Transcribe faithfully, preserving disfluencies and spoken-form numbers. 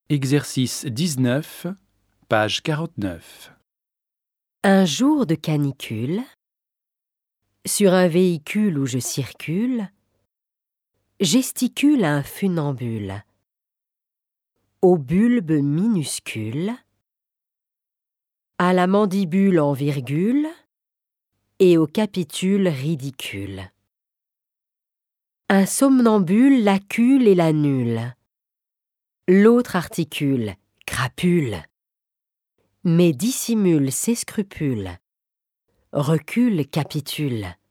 Exercice dix-neuf, page quarante-neuf. Un jour de canicule, sur un véhicule où je circule, gesticule un funambule, au bulbe minuscule, à la mandibule en virgule et au capitule ridicule. Un somnambule l'accule et l'annule, l'autre articule « crapule », mais dissimule ses scrupules, recule, capitule.